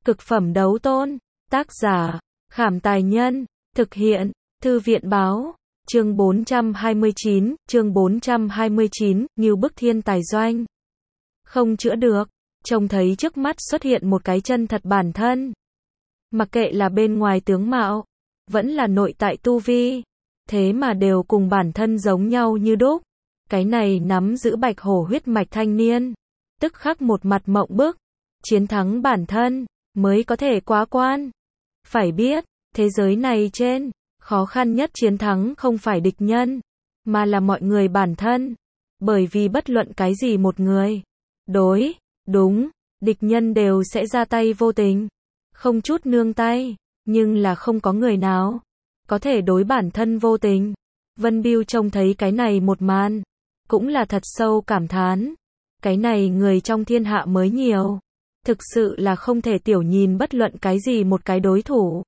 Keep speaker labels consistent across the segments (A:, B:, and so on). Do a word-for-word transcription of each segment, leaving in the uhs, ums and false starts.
A: Cực phẩm đấu tôn. Tác giả, Khảm Tài Nhân. Thực hiện, Thư viện Báo. Chương bốn trăm hai mươi chín, chương bốn trăm hai mươi chín, Ngưu Bức Thiên Tài Doanh. Không chữa được, trông thấy trước mắt xuất hiện một cái chân thật bản thân. Mặc kệ là bên ngoài tướng mạo, vẫn là nội tại tu vi, thế mà đều cùng bản thân giống nhau như đúc. Cái này nắm giữ bạch hổ huyết mạch thanh niên, tức khắc một mặt mộng bức, chiến thắng bản thân, mới có thể quá quan. Phải biết, thế giới này trên, khó khăn nhất chiến thắng không phải địch nhân, mà là mọi người bản thân. Bởi vì bất luận cái gì một người, đối, đúng, địch nhân đều sẽ ra tay vô tình, không chút nương tay, nhưng là không có người nào có thể đối bản thân vô tình. Vân Bưu trông thấy cái này một màn, cũng là thật sâu cảm thán. Cái này người trong thiên hạ mới nhiều, thực sự là không thể tiểu nhìn bất luận cái gì một cái đối thủ.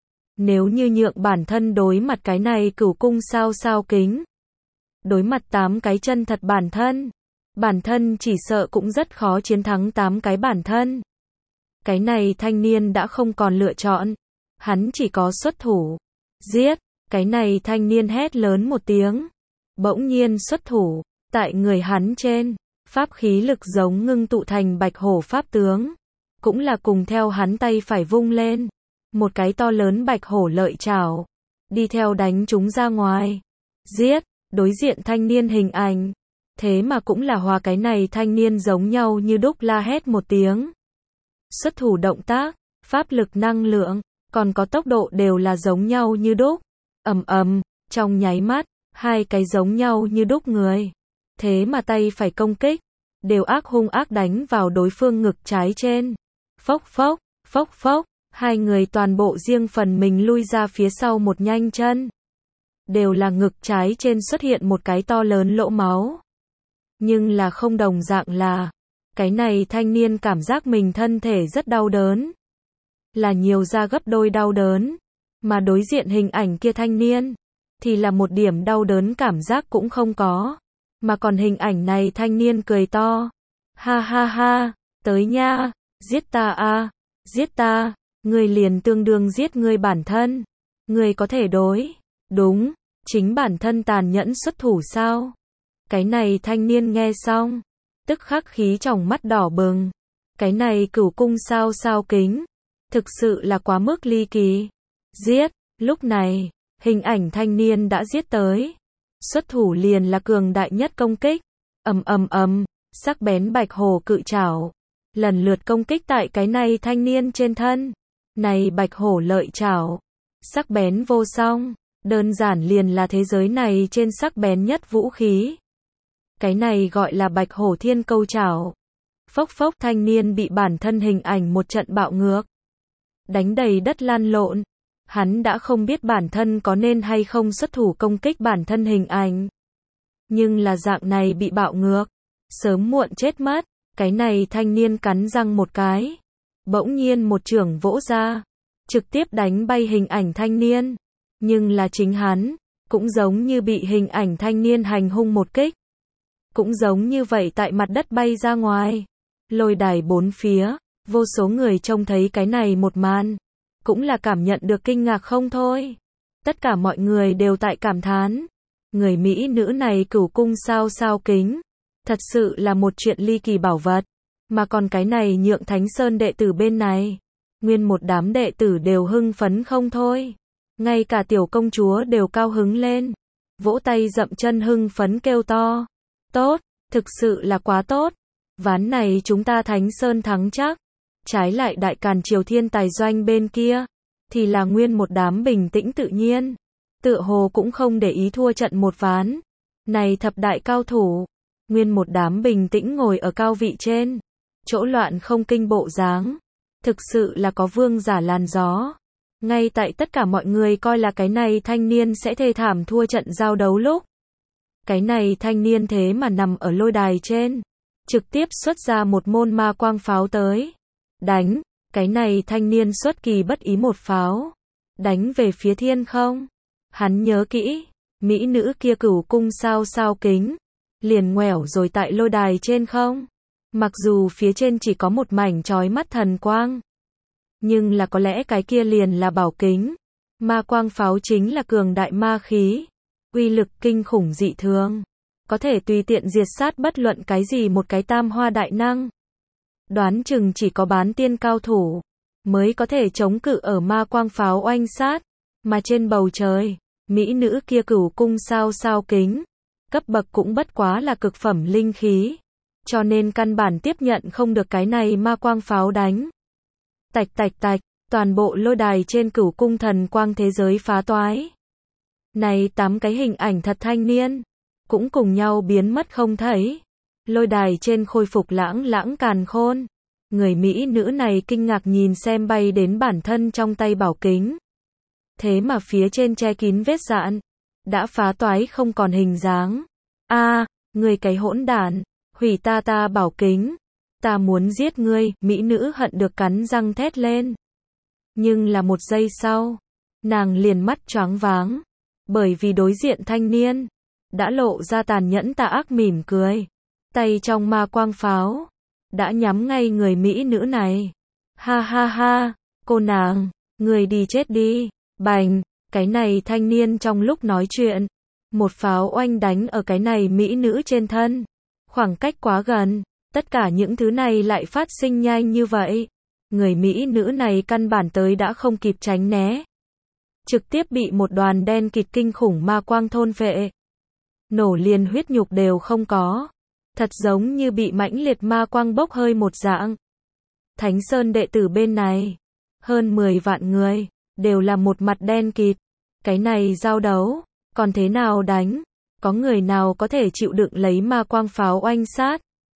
A: Nếu như nhượng bản thân đối mặt cái này cửu cung sao sao kính, đối mặt tám cái chân thật bản thân, bản thân chỉ sợ cũng rất khó chiến thắng tám cái bản thân. Cái này thanh niên đã không còn lựa chọn, hắn chỉ có xuất thủ, giết. Cái này thanh niên hét lớn một tiếng, bỗng nhiên xuất thủ, tại người hắn trên, pháp khí lực giống ngưng tụ thành bạch hổ pháp tướng, cũng là cùng theo hắn tay phải vung lên, một cái to lớn bạch hổ lợi chảo, đi theo đánh chúng ra ngoài, giết. Đối diện thanh niên hình ảnh, thế mà cũng là hòa cái này thanh niên giống nhau như đúc, la hét một tiếng. Xuất thủ động tác, pháp lực năng lượng, còn có tốc độ đều là giống nhau như đúc. Ầm ầm, trong nháy mắt, hai cái giống nhau như đúc người, thế mà tay phải công kích, đều ác hung ác đánh vào đối phương ngực trái trên. Phốc phốc, phốc phốc, hai người toàn bộ riêng phần mình lui ra phía sau một nhanh chân. Đều là ngực trái trên xuất hiện một cái to lớn lỗ máu. Nhưng là không đồng dạng là, cái này thanh niên cảm giác mình thân thể rất đau đớn. Là nhiều ra gấp đôi đau đớn. Mà đối diện hình ảnh kia thanh niên, thì là một điểm đau đớn cảm giác cũng không có. Mà còn hình ảnh này thanh niên cười to. Ha ha ha, tới nha, giết ta a, giết ta, ngươi liền tương đương giết ngươi bản thân. Ngươi có thể đối, đúng, chính bản thân tàn nhẫn xuất thủ sao? Cái này thanh niên nghe xong, tức khắc khí trong mắt đỏ bừng. Cái này cửu cung sao sao kính, thực sự là quá mức ly kỳ. Giết, lúc này, hình ảnh thanh niên đã giết tới. Xuất thủ liền là cường đại nhất công kích. Ầm ầm ầm, sắc bén bạch hổ cự trảo, lần lượt công kích tại cái này thanh niên trên thân. Này bạch hổ lợi trảo, sắc bén vô song, đơn giản liền là thế giới này trên sắc bén nhất vũ khí. Cái này gọi là bạch hổ thiên câu trảo. Phốc phốc, thanh niên bị bản thân hình ảnh một trận bạo ngược, đánh đầy đất lăn lộn. Hắn đã không biết bản thân có nên hay không xuất thủ công kích bản thân hình ảnh. Nhưng là dạng này bị bạo ngược, sớm muộn chết mất. Cái này thanh niên cắn răng một cái, bỗng nhiên một chưởng vỗ ra, trực tiếp đánh bay hình ảnh thanh niên. Nhưng là chính hắn, cũng giống như bị hình ảnh thanh niên hành hung một kích. Cũng giống như vậy tại mặt đất bay ra ngoài. Lôi đài bốn phía, vô số người trông thấy cái này một màn, cũng là cảm nhận được kinh ngạc không thôi. Tất cả mọi người đều tại cảm thán. Người Mỹ nữ này cửu cung sao sao kính, thật sự là một chuyện ly kỳ bảo vật. Mà còn cái này nhượng Thánh Sơn đệ tử bên này, nguyên một đám đệ tử đều hưng phấn không thôi. Ngay cả tiểu công chúa đều cao hứng lên, vỗ tay dậm chân hưng phấn kêu to. Tốt, thực sự là quá tốt. Ván này chúng ta Thánh Sơn thắng chắc. Trái lại Đại Càn Triều Thiên Tài Doanh bên kia, thì là nguyên một đám bình tĩnh tự nhiên, tựa hồ cũng không để ý thua trận một ván. Này thập đại cao thủ, nguyên một đám bình tĩnh ngồi ở cao vị trên, chỗ loạn không kinh bộ dáng, thực sự là có vương giả làn gió. Ngay tại tất cả mọi người coi là cái này thanh niên sẽ thê thảm thua trận giao đấu lúc, cái này thanh niên thế mà nằm ở lôi đài trên, trực tiếp xuất ra một môn ma quang pháo tới. Đánh, cái này thanh niên xuất kỳ bất ý một pháo, đánh về phía thiên không. Hắn nhớ kỹ, mỹ nữ kia cửu cung sao sao kính, liền ngoẻo rồi tại lôi đài trên không. Mặc dù phía trên chỉ có một mảnh chói mắt thần quang, Nhưng là có lẽ cái kia liền là bảo kính. Ma quang pháo chính là cường đại ma khí, uy lực kinh khủng dị thường, có thể tùy tiện diệt sát bất luận cái gì một cái tam hoa đại năng. Đoán chừng chỉ có bán tiên cao thủ mới có thể chống cự ở ma quang pháo oanh sát, mà trên bầu trời, mỹ nữ kia cửu cung sao sao kính, cấp bậc cũng bất quá là cực phẩm linh khí, cho nên căn bản tiếp nhận không được cái này ma quang pháo đánh. Tạch tạch tạch, toàn bộ lôi đài trên cửu cung thần quang thế giới phá toái. Này tám cái hình ảnh thật thanh niên, cũng cùng nhau biến mất không thấy. Lôi đài trên khôi phục lãng lãng càn khôn. Người Mỹ nữ này kinh ngạc nhìn xem bay đến bản thân trong tay bảo kính. Thế mà phía trên che kín vết dạn, đã phá toái không còn hình dáng. A, à, người cái hỗn đản, hủy ta ta bảo kính. Ta muốn giết ngươi, mỹ nữ hận được cắn răng thét lên. Nhưng là một giây sau, nàng liền mắt choáng váng, bởi vì đối diện thanh niên đã lộ ra tàn nhẫn tà ác mỉm cười, tay trong ma quang pháo đã nhắm ngay người mỹ nữ này. Ha ha ha, cô nàng, người đi chết đi. Bành, cái này thanh niên trong lúc nói chuyện, một pháo oanh đánh ở cái này mỹ nữ trên thân. Khoảng cách quá gần, tất cả những thứ này lại phát sinh nhanh như vậy. Người mỹ nữ này căn bản tới đã không kịp tránh né, trực tiếp bị một đoàn đen kịt kinh khủng ma quang thôn phệ. Nổ liền huyết nhục đều không có, thật giống như bị mãnh liệt ma quang bốc hơi một dạng. Thánh Sơn đệ tử bên này, hơn mười vạn người, đều là một mặt đen kịt. Cái này giao đấu, còn thế nào đánh? Có người nào có thể chịu đựng lấy ma quang pháo oanh sát?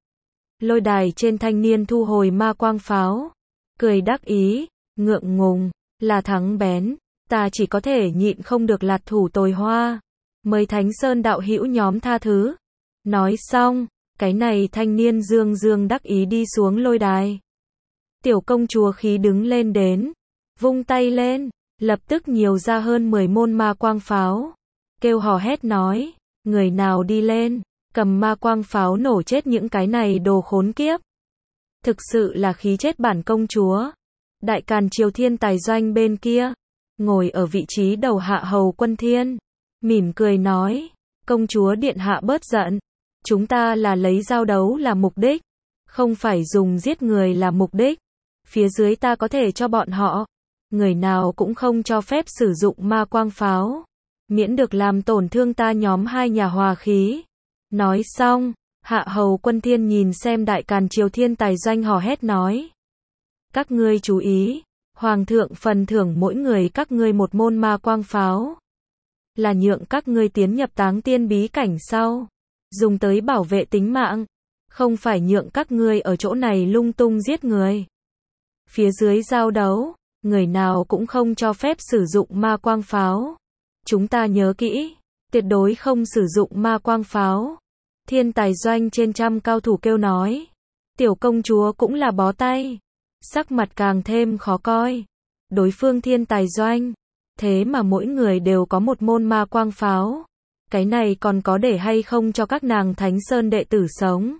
A: Lôi đài trên thanh niên thu hồi ma quang pháo, cười đắc ý, ngượng ngùng, là thắng bén, ta chỉ có thể nhịn không được lạt thủ tồi hoa, mời Thánh Sơn đạo hữu nhóm tha thứ. Nói xong, cái này thanh niên dương dương đắc ý đi xuống lôi đài. Tiểu công chúa khí đứng lên đến, vung tay lên, lập tức nhiều ra hơn mười môn ma quang pháo, kêu hò hét nói, người nào đi lên, cầm ma quang pháo nổ chết những cái này đồ khốn kiếp. Thực sự là khí chết bản công chúa. Đại Càn Triều Thiên Tài Doanh bên kia, ngồi ở vị trí đầu hạ hầu Quân Thiên, mỉm cười nói, công chúa điện hạ bớt giận, chúng ta là lấy giao đấu là mục đích, không phải dùng giết người là mục đích. Phía dưới ta có thể cho bọn họ, người nào cũng không cho phép sử dụng ma quang pháo, miễn được làm tổn thương ta nhóm hai nhà hòa khí. Nói xong, hạ hầu Quân Thiên nhìn xem Đại Càn Triều Thiên Tài Doanh hò hét nói, các ngươi chú ý, hoàng thượng phần thưởng mỗi người các ngươi một môn ma quang pháo, là nhượng các ngươi tiến nhập táng tiên bí cảnh sau, dùng tới bảo vệ tính mạng, không phải nhượng các ngươi ở chỗ này lung tung giết người. Phía dưới giao đấu, người nào cũng không cho phép sử dụng ma quang pháo. Chúng ta nhớ kỹ, tuyệt đối không sử dụng ma quang pháo. Thiên Tài Doanh trên trăm cao thủ kêu nói. Tiểu công chúa cũng là bó tay, sắc mặt càng thêm khó coi. Đối phương Thiên Tài Doanh, thế mà mỗi người đều có một môn ma quang pháo. Cái này còn có để hay không cho các nàng Thánh Sơn đệ tử sống?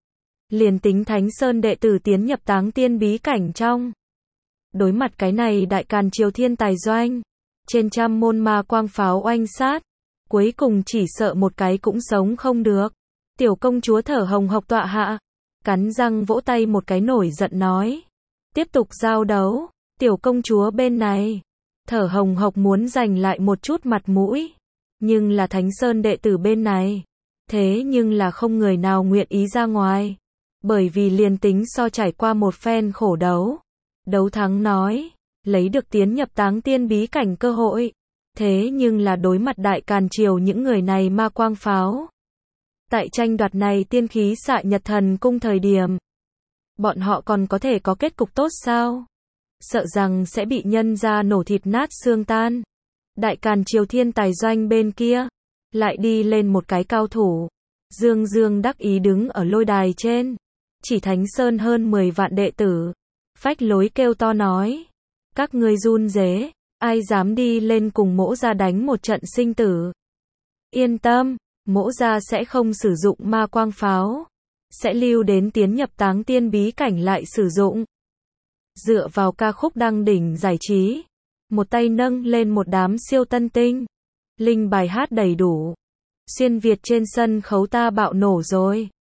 A: Liền tính Thánh Sơn đệ tử tiến nhập táng tiên bí cảnh trong. Đối mặt cái này Đại Càn Triều Thiên Tài Doanh, trên trăm môn ma quang pháo oanh sát, cuối cùng chỉ sợ một cái cũng sống không được. Tiểu công chúa thở hồng hộc tọa hạ, cắn răng vỗ tay một cái nổi giận nói. Tiếp tục giao đấu, tiểu công chúa bên này, thở hồng hộc muốn giành lại một chút mặt mũi. Nhưng là Thánh Sơn đệ tử bên này, thế nhưng là không người nào nguyện ý ra ngoài. Bởi vì liền tính so trải qua một phen khổ đấu, đấu thắng nói, lấy được tiến nhập táng tiên bí cảnh cơ hội. Thế nhưng là đối mặt Đại Càn Triều những người này ma quang pháo. Tại tranh đoạt này tiên khí xạ nhật thần cung thời điểm, bọn họ còn có thể có kết cục tốt sao? Sợ rằng sẽ bị nhân ra nổ thịt nát xương tan. Đại Càn Triều Thiên Tài Doanh bên kia, lại đi lên một cái cao thủ, dương dương đắc ý đứng ở lôi đài trên, chỉ Thánh Sơn hơn mười vạn đệ tử, phách lối kêu to nói, các ngươi run rế, ai dám đi lên cùng mỗ gia đánh một trận sinh tử. Yên tâm, mỗ gia sẽ không sử dụng ma quang pháo, sẽ lưu đến tiến nhập táng tiên bí cảnh lại sử dụng. Dựa vào ca khúc đăng đỉnh giải trí, một tay nâng lên một đám siêu tân tinh. Linh bài hát đầy đủ. Xuyên Việt trên sân khấu ta bạo nổ rồi.